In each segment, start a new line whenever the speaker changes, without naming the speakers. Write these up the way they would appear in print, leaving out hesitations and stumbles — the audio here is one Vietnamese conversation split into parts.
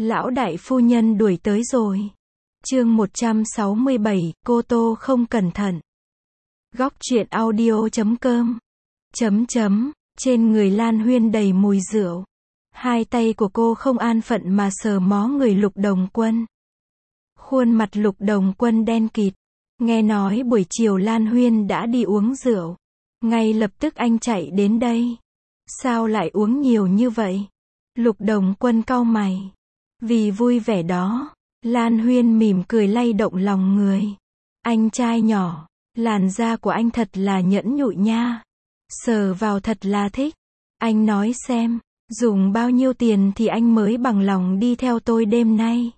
Lão đại phu nhân đuổi tới rồi. Chương 167, cô Tô không cẩn thận. Góc truyện audio.com. Trên người Lan Huyên đầy mùi rượu. Hai tay của cô không an phận mà sờ mó người Lục Đồng Quân. Khuôn mặt Lục Đồng Quân đen kịt. Nghe nói buổi chiều Lan Huyên đã đi uống rượu. Ngay lập tức anh chạy đến đây. Sao lại uống nhiều như vậy? Lục Đồng Quân cau mày. Vì vui vẻ đó, Lan Huyên mỉm cười lay động lòng người. Anh trai nhỏ, làn da của anh thật là nhẫn nhụi nha. Sờ vào thật là thích. Anh nói xem, dùng bao nhiêu tiền thì anh mới bằng lòng đi theo tôi đêm nay.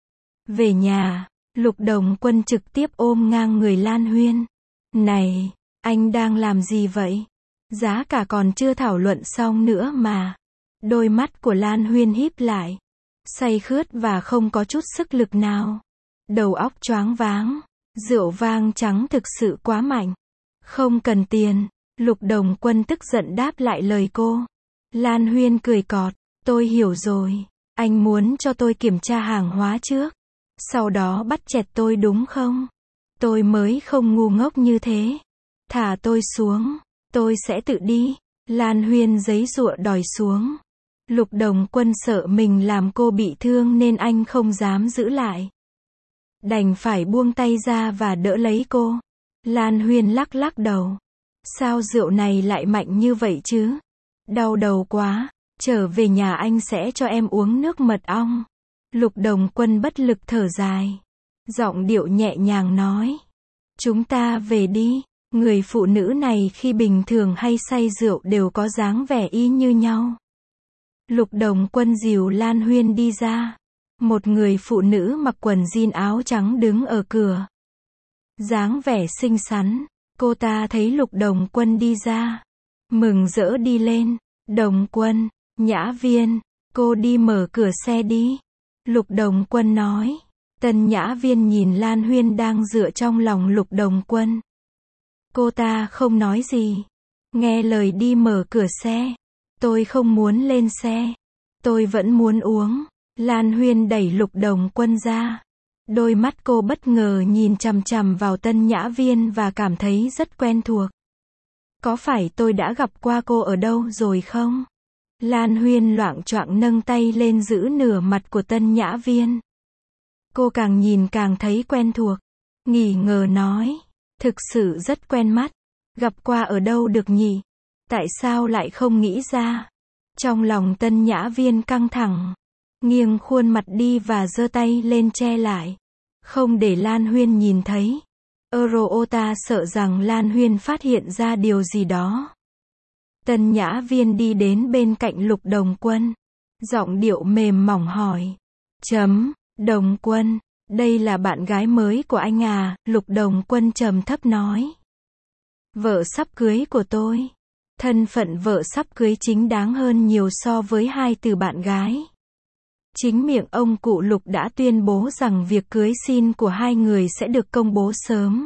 Về nhà, Lục Đồng Quân trực tiếp ôm ngang người Lan Huyên. Này, anh đang làm gì vậy? Giá cả còn chưa thảo luận xong nữa mà. Đôi mắt của Lan Huyên híp lại. Say khướt và không có chút sức lực nào. Đầu óc choáng váng. Rượu vang trắng thực sự quá mạnh. Không cần tiền. Lục Đồng Quân tức giận đáp lại lời cô. Lan Huyên cười cọt. Tôi hiểu rồi. Anh muốn cho tôi kiểm tra hàng hóa trước. Sau đó bắt chẹt tôi đúng không? Tôi mới không ngu ngốc như thế. Thả tôi xuống. Tôi sẽ tự đi. Lan Huyên giãy giụa đòi xuống. Lục Đồng Quân sợ mình làm cô bị thương nên anh không dám giữ lại. Đành phải buông tay ra và đỡ lấy cô. Lan Huyên lắc lắc đầu. Sao rượu này lại mạnh như vậy chứ? Đau đầu quá. Trở về nhà anh sẽ cho em uống nước mật ong. Lục Đồng Quân bất lực thở dài. Giọng điệu nhẹ nhàng nói. Chúng ta về đi. Người phụ nữ này khi bình thường hay say rượu đều có dáng vẻ y như nhau. Lục Đồng Quân dìu Lan Huyên đi ra. Một người phụ nữ mặc quần jean áo trắng đứng ở cửa. Dáng vẻ xinh xắn. Cô ta thấy Lục Đồng Quân đi ra. Mừng rỡ đi lên. Đồng Quân, Nhã Viên, cô đi mở cửa xe đi. Lục Đồng Quân nói. Tân Nhã Viên nhìn Lan Huyên đang dựa trong lòng Lục Đồng Quân. Cô ta không nói gì. Nghe lời đi mở cửa xe. Tôi không muốn lên xe. Tôi vẫn muốn uống. Lan Huyên đẩy Lục Đồng Quân ra. Đôi mắt cô bất ngờ nhìn chằm chằm vào Tân Nhã Viên và cảm thấy rất quen thuộc. Có phải tôi đã gặp qua cô ở đâu rồi không? Lan Huyên loạng choạng nâng tay lên giữ nửa mặt của Tân Nhã Viên. Cô càng nhìn càng thấy quen thuộc. Nghi ngờ nói. Thực sự rất quen mắt. Gặp qua ở đâu được nhỉ? Tại sao lại không nghĩ ra? Trong lòng Tân Nhã Viên căng thẳng. Nghiêng khuôn mặt đi và giơ tay lên che lại. Không để Lan Huyên nhìn thấy. Eurota sợ rằng Lan Huyên phát hiện ra điều gì đó. Tân Nhã Viên đi đến bên cạnh Lục Đồng Quân. Giọng điệu mềm mỏng hỏi. Đồng Quân, đây là bạn gái mới của anh à? Lục Đồng Quân trầm thấp nói. Vợ sắp cưới của tôi. Thân phận vợ sắp cưới chính đáng hơn nhiều so với hai từ bạn gái. Chính miệng ông cụ Lục đã tuyên bố rằng việc cưới xin của hai người sẽ được công bố sớm.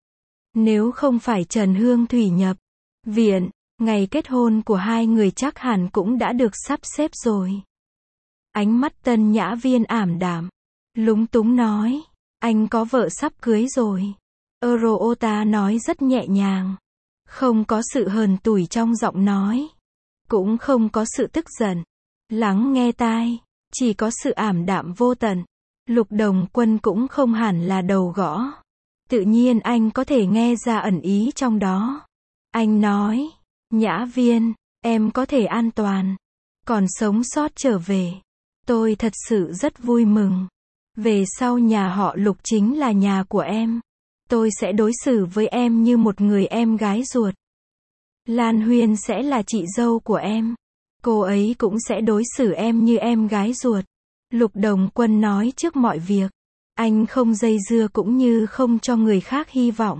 Nếu không phải Trần Hương Thủy nhập viện, ngày kết hôn của hai người chắc hẳn cũng đã được sắp xếp rồi. Ánh mắt Tân Nhã Viên ảm đạm. Lúng túng nói. Anh có vợ sắp cưới rồi. Eurota nói rất nhẹ nhàng. Không có sự hờn tủi trong giọng nói. Cũng không có sự tức giận. Lắng nghe tai. Chỉ có sự ảm đạm vô tận. Lục Đồng Quân cũng không hẳn là đầu gõ. Tự nhiên anh có thể nghe ra ẩn ý trong đó. Anh nói. Nhã Viên, em có thể an toàn. Còn sống sót trở về. Tôi thật sự rất vui mừng. Về sau nhà họ Lục chính là nhà của em. Tôi sẽ đối xử với em như một người em gái ruột. Lan Huyên sẽ là chị dâu của em. Cô ấy cũng sẽ đối xử em như em gái ruột. Lục Đồng Quân nói trước mọi việc. Anh không dây dưa cũng như không cho người khác hy vọng.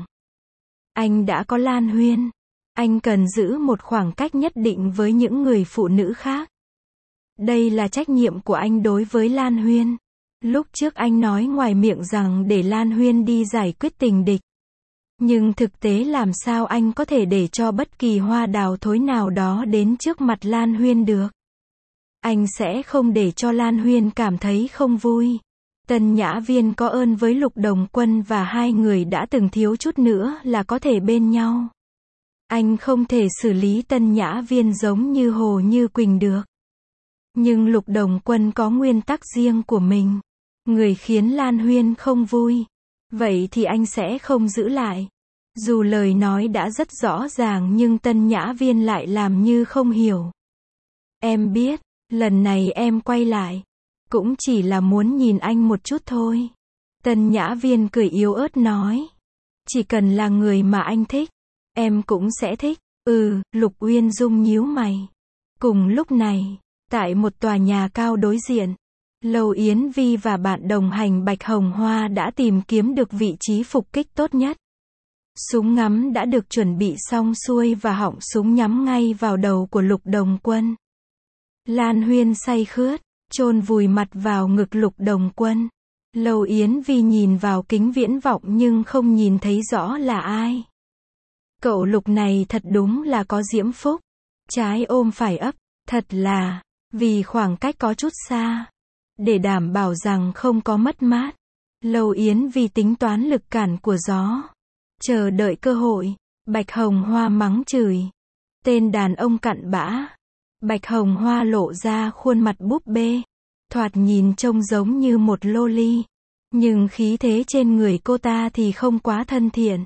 Anh đã có Lan Huyên. Anh cần giữ một khoảng cách nhất định với những người phụ nữ khác. Đây là trách nhiệm của anh đối với Lan Huyên. Lúc trước anh nói ngoài miệng rằng để Lan Huyên đi giải quyết tình địch. Nhưng thực tế làm sao anh có thể để cho bất kỳ hoa đào thối nào đó đến trước mặt Lan Huyên được? Anh sẽ không để cho Lan Huyên cảm thấy không vui. Tân Nhã Viên có ơn với Lục Đồng Quân và hai người đã từng thiếu chút nữa là có thể bên nhau. Anh không thể xử lý Tân Nhã Viên giống như Hồ Như Quỳnh được. Nhưng Lục Đồng Quân có nguyên tắc riêng của mình. Người khiến Lan Huyên không vui. Vậy thì anh sẽ không giữ lại. Dù lời nói đã rất rõ ràng nhưng Tân Nhã Viên lại làm như không hiểu. Em biết, lần này em quay lại. Cũng chỉ là muốn nhìn anh một chút thôi. Tân Nhã Viên cười yếu ớt nói. Chỉ cần là người mà anh thích, em cũng sẽ thích. Lục Uyên Dung nhíu mày. Cùng lúc này, tại một tòa nhà cao đối diện, Lâu Yến Vi và bạn đồng hành Bạch Hồng Hoa đã tìm kiếm được vị trí phục kích tốt nhất. Súng ngắm đã được chuẩn bị xong xuôi và họng súng nhắm ngay vào đầu của Lục Đồng Quân. Lan Huyên say khướt, chôn vùi mặt vào ngực Lục Đồng Quân. Lâu Yến Vi nhìn vào kính viễn vọng nhưng không nhìn thấy rõ là ai. Cậu Lục này thật đúng là có diễm phúc. Trái ôm phải ấp, thật là, vì khoảng cách có chút xa. Để đảm bảo rằng không có mất mát, Lâu Yến Vi tính toán lực cản của gió. Chờ đợi cơ hội, Bạch Hồng Hoa mắng chửi. Tên đàn ông cặn bã. Bạch Hồng Hoa lộ ra khuôn mặt búp bê. Thoạt nhìn trông giống như một loli. Nhưng khí thế trên người cô ta thì không quá thân thiện.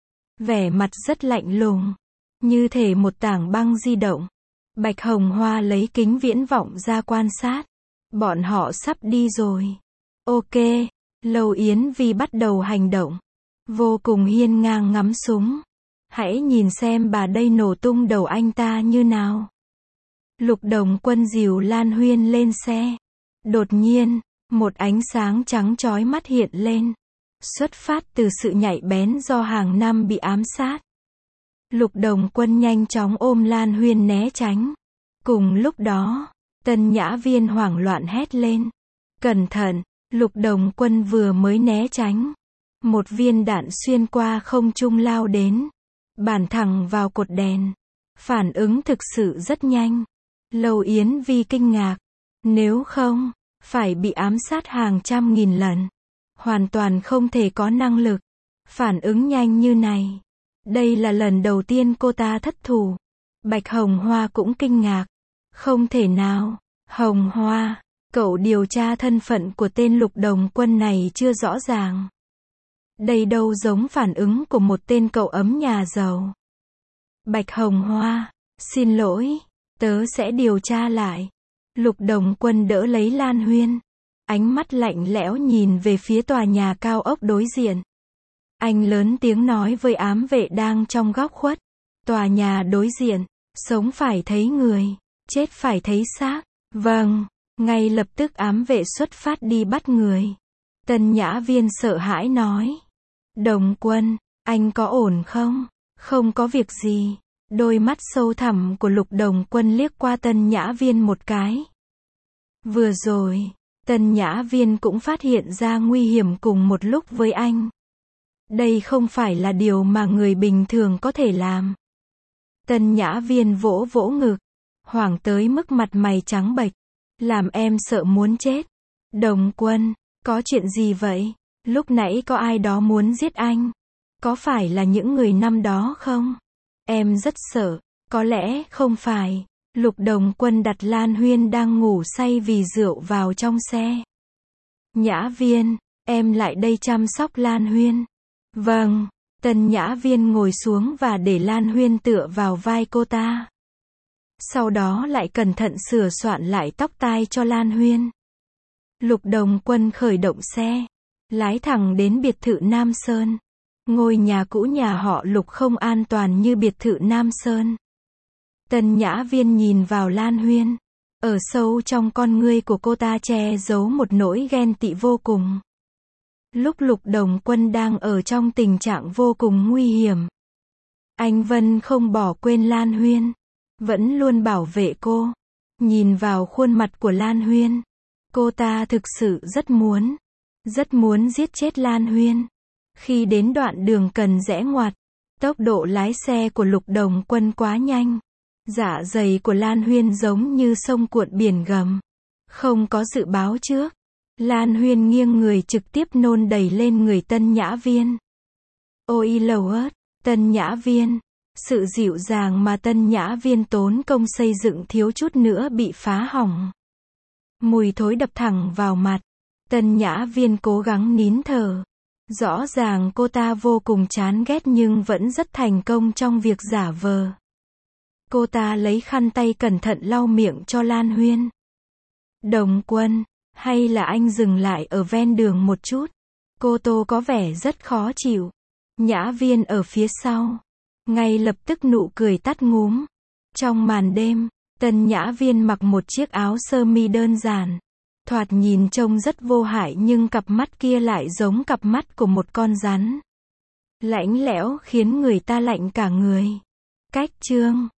Vẻ mặt rất lạnh lùng. Như thể một tảng băng di động. Bạch Hồng Hoa lấy kính viễn vọng ra quan sát. Bọn họ sắp đi rồi. Ok. Lâu Yến Vi bắt đầu hành động. Vô cùng hiên ngang ngắm súng. Hãy nhìn xem bà đây nổ tung đầu anh ta như nào. Lục Đồng Quân dìu Lan Huyên lên xe. Đột nhiên, một ánh sáng trắng chói mắt hiện lên. Xuất phát từ sự nhạy bén do hàng năm bị ám sát. Lục Đồng Quân nhanh chóng ôm Lan Huyên né tránh. Cùng lúc đó, Tân Nhã Viên hoảng loạn hét lên. Cẩn thận, Lục Đồng Quân vừa mới né tránh. Một viên đạn xuyên qua không trung lao đến. Bản thẳng vào cột đèn. Phản ứng thực sự rất nhanh. Lâu Yến Vi kinh ngạc. Nếu không, phải bị ám sát hàng trăm nghìn lần. Hoàn toàn không thể có năng lực. Phản ứng nhanh như này. Đây là lần đầu tiên cô ta thất thủ. Bạch Hồng Hoa cũng kinh ngạc. Không thể nào. Hồng Hoa, cậu điều tra thân phận của tên Lục Đồng Quân này chưa rõ ràng. Đây đâu giống phản ứng của một tên cậu ấm nhà giàu. Bạch Hồng Hoa, xin lỗi, tớ sẽ điều tra lại. Lục Đồng Quân đỡ lấy Lan Huyên. Ánh mắt lạnh lẽo nhìn về phía tòa nhà cao ốc đối diện. Anh lớn tiếng nói với ám vệ đang trong góc khuất. Tòa nhà đối diện, sống phải thấy người, chết phải thấy xác. Vâng, ngay lập tức ám vệ xuất phát đi bắt người. Tân Nhã Viên sợ hãi nói. Đồng Quân, anh có ổn không? Không có việc gì. Đôi mắt sâu thẳm của Lục Đồng Quân liếc qua Tân Nhã Viên một cái. Vừa rồi, Tân Nhã Viên cũng phát hiện ra nguy hiểm cùng một lúc với anh. Đây không phải là điều mà người bình thường có thể làm. Tân Nhã Viên vỗ vỗ ngực, hoảng tới mức mặt mày trắng bệch, làm em sợ muốn chết. Đồng Quân, có chuyện gì vậy? Lúc nãy có ai đó muốn giết anh? Có phải là những người năm đó không? Em rất sợ. Có lẽ không phải. Lục Đồng Quân đặt Lan Huyên đang ngủ say vì rượu vào trong xe. Nhã Viên, em lại đây chăm sóc Lan Huyên. Vâng. Tân Nhã Viên ngồi xuống và để Lan Huyên tựa vào vai cô ta. Sau đó lại cẩn thận sửa soạn lại tóc tai cho Lan Huyên. Lục Đồng Quân khởi động xe, lái thẳng đến biệt thự Nam Sơn. Ngôi nhà cũ nhà họ Lục không an toàn như biệt thự Nam Sơn. Tân Nhã Viên nhìn vào Lan Huyên. Ở sâu trong con ngươi của cô ta che giấu một nỗi ghen tị vô cùng. Lúc Lục Đồng Quân đang ở trong tình trạng vô cùng nguy hiểm, anh Vân không bỏ quên Lan Huyên, vẫn luôn bảo vệ cô. Nhìn vào khuôn mặt của Lan Huyên, cô ta thực sự rất muốn giết chết Lan Huyên. Khi đến đoạn đường cần rẽ ngoặt, tốc độ lái xe của Lục Đồng Quân quá nhanh. Dạ dày của Lan Huyên giống như sông cuộn biển gầm. Không có dự báo trước. Lan Huyên nghiêng người trực tiếp nôn đẩy lên người Tân Nhã Viên. Ôi lầu ớt, Tân Nhã Viên. Sự dịu dàng mà Tân Nhã Viên tốn công xây dựng thiếu chút nữa bị phá hỏng. Mùi thối đập thẳng vào mặt. Tân Nhã Viên cố gắng nín thở. Rõ ràng cô ta vô cùng chán ghét nhưng vẫn rất thành công trong việc giả vờ. Cô ta lấy khăn tay cẩn thận lau miệng cho Lan Huyên. Đồng Quân, hay là anh dừng lại ở ven đường một chút? Cô Tô có vẻ rất khó chịu. Nhã Viên ở phía sau. Ngay lập tức nụ cười tắt ngúm. Trong màn đêm, Tân Nhã Viên mặc một chiếc áo sơ mi đơn giản. Thoạt nhìn trông rất vô hại nhưng cặp mắt kia lại giống cặp mắt của một con rắn. Lạnh lẽo khiến người ta lạnh cả người. Cách chương